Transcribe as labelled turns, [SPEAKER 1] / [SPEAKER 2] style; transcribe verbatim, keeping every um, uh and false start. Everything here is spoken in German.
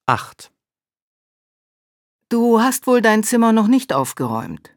[SPEAKER 1] acht.
[SPEAKER 2] Du hast wohl dein Zimmer noch nicht aufgeräumt.